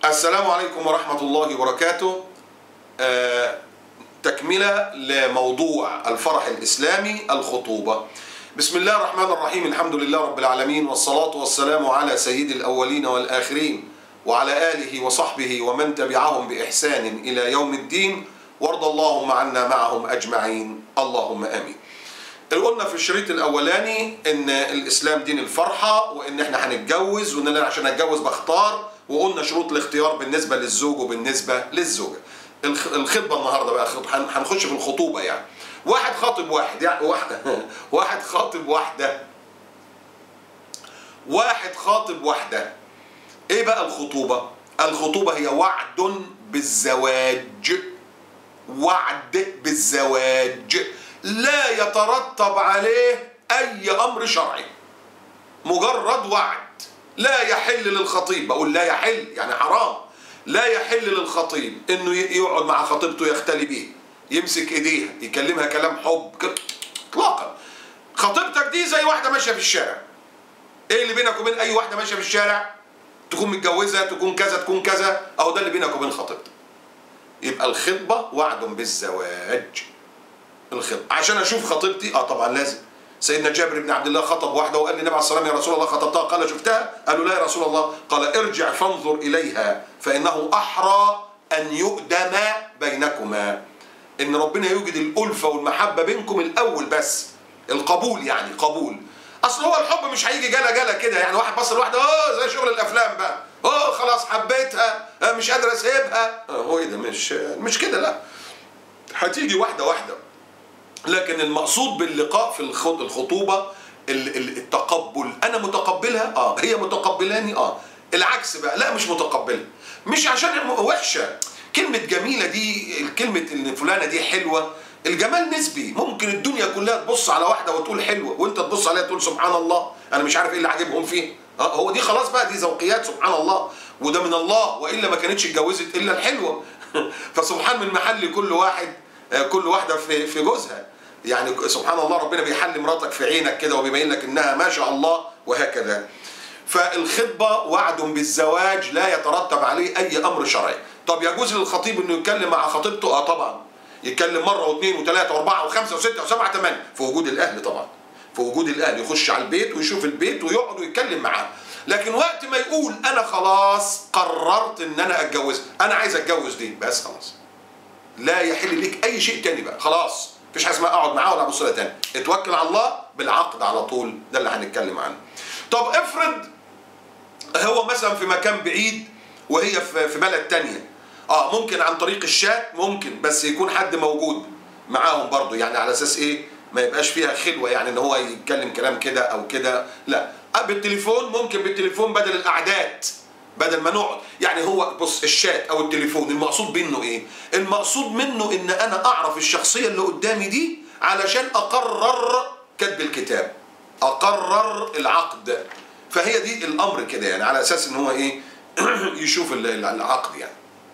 السلام عليكم ورحمة الله وبركاته. تكملة لموضوع الفرح الإسلامي الخطوبة. بسم الله الرحمن الرحيم، الحمد لله رب العالمين، والصلاة والسلام على سيد الأولين والآخرين وعلى آله وصحبه ومن تبعهم بإحسان إلى يوم الدين، وارض اللهم عنا معهم أجمعين، اللهم آمين. قلنا في الشريط الأولاني إن الإسلام دين الفرحة، وإن إحنا هنتجوز، وإن أنا عشان أتجوز بختار، وقلنا شروط الاختيار بالنسبة للزوج وبالنسبة للزوجة. الخطبة النهاردة بقى هنخش في الخطوبة. يعني واحد خاطب واحد، يعني واحد خاطب واحدة، واحد خاطب واحدة. إيه بقى الخطوبة؟ الخطوبة هي وعد بالزواج، وعد بالزواج لا يترتب عليه أي أمر شرعي، مجرد وعد. لا يحل للخطيب، بقول لا يحل يعني حرام، لا يحل للخطيب إنه يقعد مع خطيبته يختلي بيه، يمسك إيديها، يكلمها كلام حب إطلاقا. خطيبتك دي زي واحدة ماشية في الشارع. إيه اللي بينك وبين أي واحدة ماشية في الشارع؟ تكون متجوزة، تكون كذا، تكون كذا، أهو ده اللي بينك وبين خطيبتك. يبقى الخطبة وعد بالزواج. الخطبة عشان اشوف خطيبتي طبعا لازم. سيدنا جابر بن عبد الله خطب واحده وقال للنبي عليه الصلاه والسلام: يا رسول الله خطبتها؟ قال: شفتها؟ قالوا: لا يا رسول الله. قال: ارجع فانظر اليها فانه احرى ان يؤدم بينكما. ان ربنا يوجد الالفه والمحبه بينكم الاول، بس القبول يعني قبول. اصل هو الحب مش هيجي جلا كده، يعني واحد بص لواحده زي شغل الافلام بقى، خلاص حبيتها، مش قادر اسيبها. هو ايه ده؟ مش كده، لا، هتيجي واحده واحده. لكن المقصود باللقاء في الخطوبة التقبل. أنا متقبلها، هي متقبلاني، العكس بقى لا، مش متقبلها، مش عشان وحشة. كلمة جميلة دي، كلمة إن فلانة دي حلوة، الجمال نسبي. ممكن الدنيا كلها تبص على واحدة وتقول حلوة، وأنت تبص عليها تقول سبحان الله، أنا مش عارف إيه اللي عاجبهم فيه. هو دي خلاص بقى، دي ذوقيات، سبحان الله، وده من الله، وإلا ما كانتش اتجوزت إلا الحلوة. فسبحان من محل كل واحدة في جوزها. يعني سبحان الله، ربنا بيحل مراتك في عينك كده وبيبين لك انها ما شاء الله، وهكذا. فالخطبة وعد بالزواج لا يترتب عليه اي امر شرعي. طب يجوز للخطيب انه يتكلم مع خطيبته؟ طبعا، يتكلم مرة واثنين وثلاثة واربعة وخمسة وستة وسبعة ثمانية، في وجود الاهل طبعا، في وجود الاهل. يخش على البيت ويشوف البيت ويقعد ويتكلم معاه. لكن وقت ما يقول انا خلاص قررت ان انا اتجوز، انا عايز اتجوز دي، بس خلاص لا يحل ليك اي شيء تاني بقى، خلاص مفيش حاجه اسمها اقعد معاه ولا ابص لها تاني. اتوكل على الله بالعقد على طول، ده اللي هنتكلم عنه. طب افرض هو مثلا في مكان بعيد وهي في بلد تانية، ممكن عن طريق الشات، ممكن، بس يكون حد موجود معاهم برضو، يعني على اساس ايه؟ ما يبقاش فيها خلوه، يعني ان هو يتكلم كلام كده او كده، لا. بالتليفون ممكن، بالتليفون بدل الاعداد، بدل ما نقعد. يعني هو بص، الشات او التليفون المقصود منه ايه؟ المقصود منه ان انا اعرف الشخصية اللي قدامي دي علشان اقرر كتب الكتاب، اقرر العقد. فهي دي الامر كده، يعني على اساس ان هو ايه؟ يشوف العقد يعني.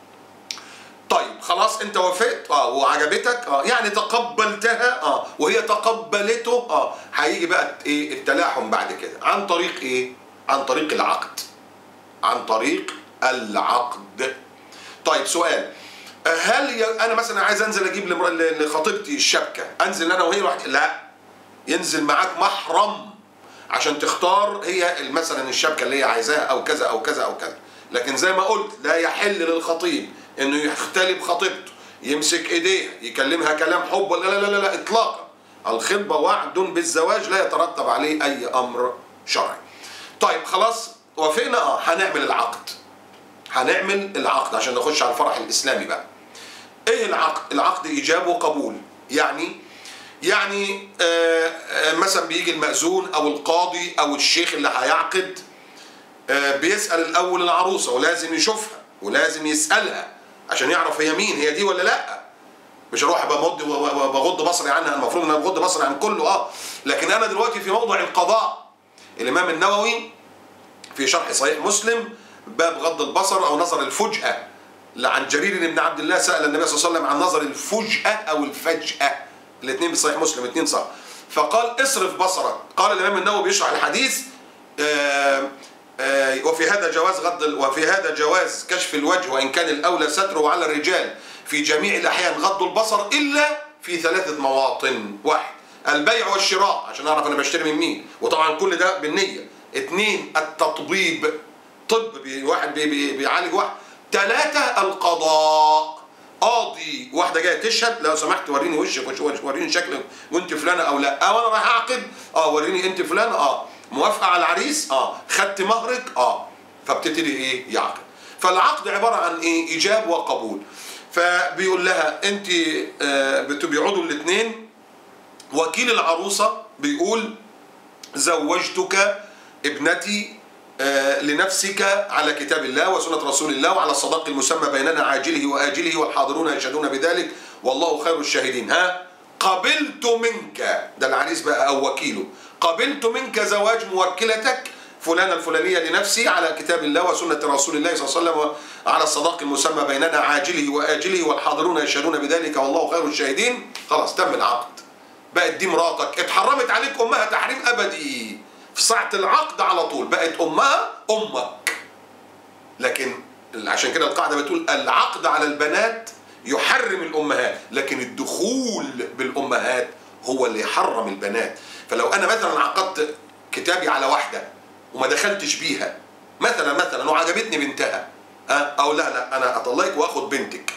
طيب خلاص، انت وافقت وعجبتك، يعني تقبلتها، وهي تقبلته، هيجي بقى ايه التلاحم بعد كده؟ عن طريق ايه؟ عن طريق العقد، عن طريق العقد. طيب سؤال، هل انا مثلا عايز انزل اجيب لخطيبتي الشبكه، انزل انا وهي لوحدي؟ لا، ينزل معاك محرم عشان تختار هي مثلا الشبكه اللي هي عايزاها، او كذا او كذا او كذا. لكن زي ما قلت، لا يحل للخطيب انه يختلي بخطيبته، يمسك ايديها، يكلمها كلام حب، لا اطلاقا. الخطبه وعد بالزواج لا يترتب عليه اي امر شرعي. طيب خلاص وافقنا، هنعمل العقد. هنعمل العقد عشان نخش على الفرح الإسلامي بقى. ايه العقد؟ العقد ايجاب وقبول. يعني مثلا بيجي المأذون او القاضي او الشيخ اللي هيعقد، بيسأل الاول العروسة، ولازم يشوفها ولازم يسألها عشان يعرف هي مين، هي دي ولا لا. مش هروح بغض بصري عنها، المفروض ان انا بغض بصري عن كله، لكن انا دلوقتي في موضوع القضاء. الامام النووي في شرح صحيح مسلم باب غض البصر او نظر الفجأة، عن جرير بن عبد الله سأل النبي صلى الله عليه وسلم عن نظر الفجأة او الفجأة، الاثنين بصحيح مسلم، الاثنين صح. فقال اصرف بصرك. قال الامام النووي بيشرح الحديث وفي هذا جواز كشف الوجه، وإن كان الأولى ستره على الرجال في جميع الأحيان غض البصر إلا في 3 مواطن: 1 البيع والشراء عشان أعرف أنا بشتري من مين، وطبعا كل ده بالنية. 2 التطبيب، طب واحد بيعالج واحد. 3 القضاء، قاضي واحدة جاية تشهد: لو سمحت وريني وشك، وريني شكلك وانت فلانة أو لا، أو أنا رايح أعقد، وريني انت فلانة، موافقة على العريس، خدت مهرك، فبتبتدي ايه؟ يعقد. فالعقد عبارة عن ايه؟ إيجاب وقبول. فبيقول لها انت بيقعدوا الاثنين، وكيل العروسة بيقول: زوجتك ابنتي لنفسك على كتاب الله وسنة رسول الله وعلى الصداق المسمى بيننا عاجله وآجله والحاضرون يشهدون بذلك والله خير الشاهدين. قبلت منك، ده العريس بقى أو وكيله: قبلت منك زواج موكلتك فلانة الفلانية لنفسي على كتاب الله وسنة رسول الله صلى الله عليه وسلم على الصداق المسمى بيننا عاجله وآجله والحاضرون يشهدون بذلك والله خير الشاهدين. خلاص تم العقد، بقت دي مراتك، اتحرمت عليك أمها تحريم أبدي في ساعة العقد على طول، بقت أمها أمك. لكن عشان كده القاعدة بتقول: العقد على البنات يحرم الأمهات، لكن الدخول بالأمهات هو اللي يحرم البنات. فلو أنا مثلا عقدت كتابي على واحدة وما دخلتش بيها مثلا وعجبتني بنتها، أو لا أنا أطلقك وأخد بنتك،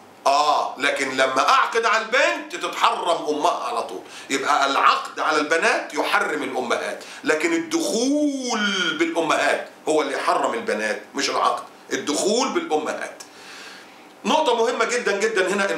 لكن لما أعقد على البنت تتحرم أمها على طول. يبقى العقد على البنات يحرم الأمهات، لكن الدخول بالأمهات هو اللي يحرم البنات، مش العقد، الدخول بالأمهات. نقطة مهمة جدا جدا هنا: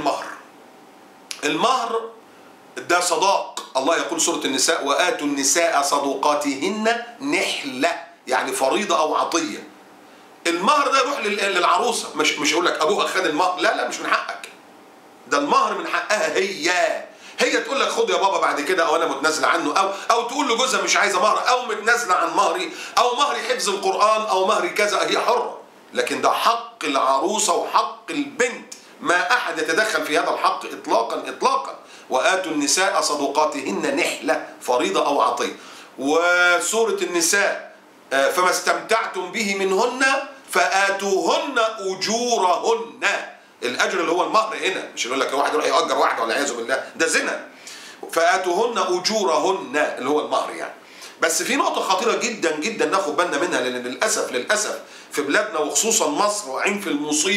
المهر ده صداق. الله يقول سورة النساء: وآتوا النساء صدقاتهن نحلة، يعني فريضة أو عطية. المهر ده يروح للعروسة، مش يقول لك أبوها خد المهر، لا مش من حقك، ده المهر من حقها هي تقول لك خد يا بابا بعد كده، او انا متنازله عنه، او تقول لجوزها مش عايزه مهر، او متنازله عن مهري، او مهري حفظ القرآن، او مهري كذا، هي حرة. لكن ده حق العروسة وحق البنت، ما أحد يتدخل في هذا الحق إطلاقا. وآتوا النساء صدقاتهن نحلة، فريضة أو عطية. وسورة النساء: فما استمتعتم به منهن فآتوهن أجورهن. الأجر اللي هو المهر هنا، مش يقول لك واحد يروح يأجر واحدة والعياذ بالله، ده زنا. فآتوهن أجورهن اللي هو المهر يعني. بس في نقطة خطيرة جدا جدا ناخد بالنا منها، لأن للأسف في بلادنا وخصوصا مصر واقعين في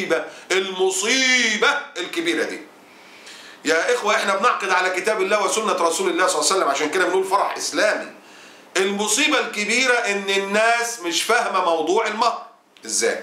المصيبة الكبيرة دي. يا إخوة، إحنا بنعقد على كتاب الله وسنة رسول الله صلى الله عليه وسلم، عشان كده بنقول فرح إسلامي. المصيبة الكبيرة إن الناس مش فاهمة موضوع المهر. إزاي؟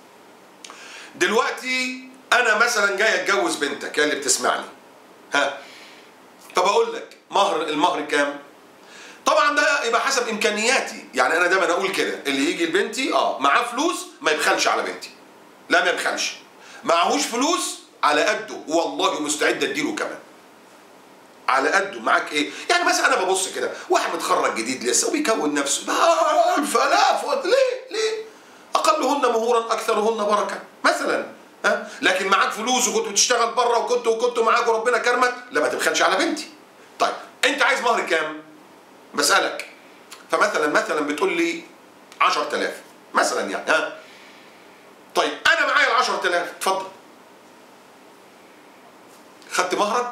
دلوقتي أنا مثلا جاي أتجوز بنتك يا اللي بتسمعني، طب أقول لك المهر كام؟ طبعا ده يبقى حسب امكانياتي، يعني انا دايما اقول كده: اللي يجي لبنتي معاه فلوس ما يبخلش على بنتي، لا ما يبخلش. معهوش فلوس على قده والله مستعد اديله كمان على قده. معاك ايه؟ يعني مثلا انا ببص كده واحد متخرج جديد لسه وبيكون نفسه، فلا ليه اقلهن مهورا اكثرهن بركه مثلا، لكن معاك فلوس وكنت بتشتغل بره وكنت معاك وربنا كرمك، لا ما تبخلش على بنتي. طيب انت عايز مهر كام؟ بسألك. فمثلا بتقول لي 10,000 مثلا يعني، طيب انا معايا ال 10,000، اتفضل. خدت مهرك؟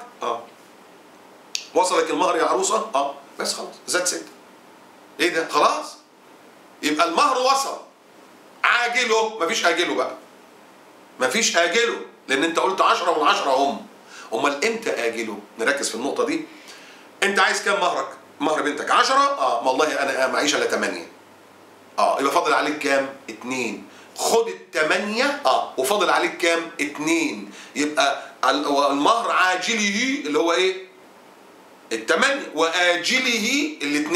وصلك المهر يا عروسه؟ بس خلاص زاد 6. ايه ده؟ خلاص يبقى المهر وصل. عاجله؟ مفيش اجله بقى، مفيش اجله، لان انت قلت 10 وال10 هم. امال امتى اجله؟ نركز في النقطه دي. انت عايز كام مهرك؟ مهر بنتك 10. والله انا معيش الا 8. يبقى فاضل عليك كام؟ 2. خد ال8 وفاضل عليك كام؟ 2. يبقى المهر عاجله اللي هو ايه؟ ال8، واجله ال2.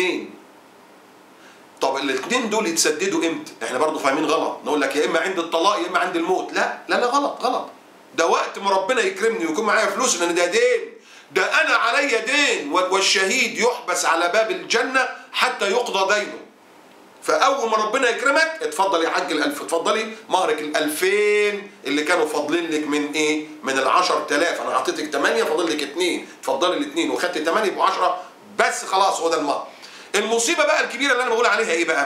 طب ال2 دول يتسددوا امتى؟ احنا برضو فاهمين غلط، نقول لك يا اما عند الطلاق يا اما عند الموت. لا غلط. ده وقت ما ربنا يكرمني ويكون معايا فلوس، لان ده دين، ده أنا علي دين، والشهيد يحبس على باب الجنة حتى يقضى دينه. فأول ما ربنا يكرمك اتفضل يا حاج اتفضلي مهرك 2000 اللي كانوا فاضلين لك من إيه؟ من 10,000. أنا أعطيتك 8 فاضل لك 2، اتفضلي ال2 وخدت 8 يبقوا 10 بس. خلاص هو ده المهر. المصيبة بقى الكبيرة اللي أنا بقول عليها إيه بقى؟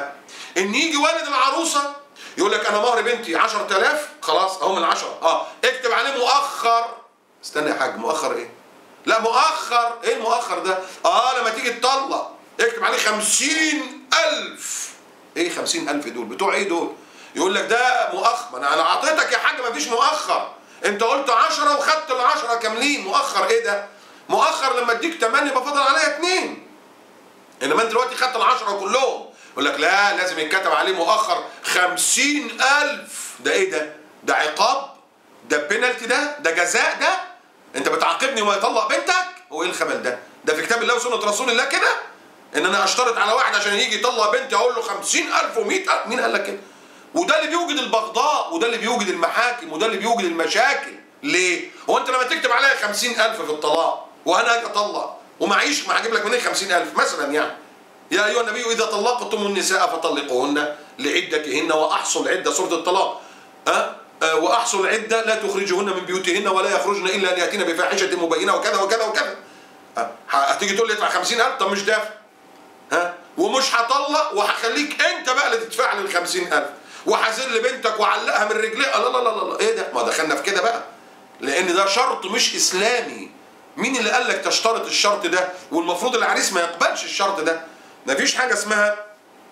ان يجي والد العروسه يقول لك انا مهر بنتي 10000 خلاص اهو من 10 اكتب عليه مؤخر. استنى يا حاج، مؤخر ايه؟ لا مؤخر ايه المؤخر ده؟ لما تيجي تطلق اكتب عليه 50000. ايه 50000 دول بتوع ايه دول؟ يقول لك ده مؤخر. ما انا اعطيتك يا حاج ما فيش مؤخر، انت قلت 10 وخدت ال10 كاملين. مؤخر ايه ده؟ مؤخر لما اديك 8 يبقى فاضل عليا 2. انما انت دلوقتي خدت ال10 كلهم. يقول لك لا لازم يتكتب عليه مؤخر 50000. ده ايه ده؟ ده عقاب؟ ده بينالتي؟ ده جزاء؟ ده انت بتعاقبني وما يطلق بنتك؟ هو ايه الخبل ده؟ ده في كتاب الله وسنة رسول الله كده؟ ان انا اشترط على واحد عشان يجي يطلق بنتي اقول له 50000 و100000؟ مين قال لك كده؟ وده اللي بيوجد البغضاء، وده اللي بيوجد المحاكم، وده اللي بيوجد المشاكل. ليه؟ هو انت لما تكتب عليا 50000 في الطلاق وانا اجي اطلق ومعيش، ما هجيب لك منين 50000 مثلا يعني؟ يا ايها النبي اذا طلقتم النساء فطلقوهن لعدتهن واحصوا العده، سوره الطلاق. واحصوا العده لا تخرجوهن من بيوتهن ولا يخرجن الا ان ياتين بفاحشه مبينه وكذا وكذا وكذا. هتيجي تقول لي ادفع 50000؟ طب مش دافع. ومش هطلق وهخليك انت بقى اللي تدفع لي ال 50000 وهذل بنتك وعلقها من رجليها. لا لا لا لا، ايه ده؟ ما دخلنا في كده بقى، لان ده شرط مش اسلامي. مين اللي قال لك تشترط الشرط ده؟ والمفروض العريس ما يقبلش الشرط ده. مفيش حاجه اسمها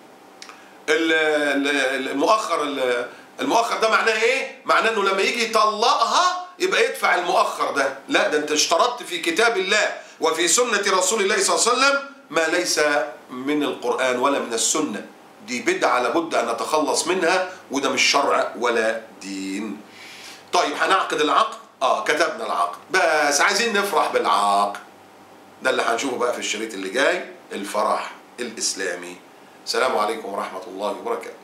المؤخر. المؤخر ده معناه ايه؟ معناه انه لما يجي يطلقها يبقى يدفع المؤخر ده. لا، ده انت اشترطت في كتاب الله وفي سنه رسول الله صلى الله عليه وسلم ما ليس من القرآن ولا من السنة. دي بدعة لابد أن نتخلص منها، وده مش شرع ولا دين. طيب هنعقد العقد؟ كتبنا العقد، بس عايزين نفرح بالعقد. ده اللي هنشوفه بقى في الشريط اللي جاي، الفرح الإسلامي. السلام عليكم ورحمة الله وبركاته.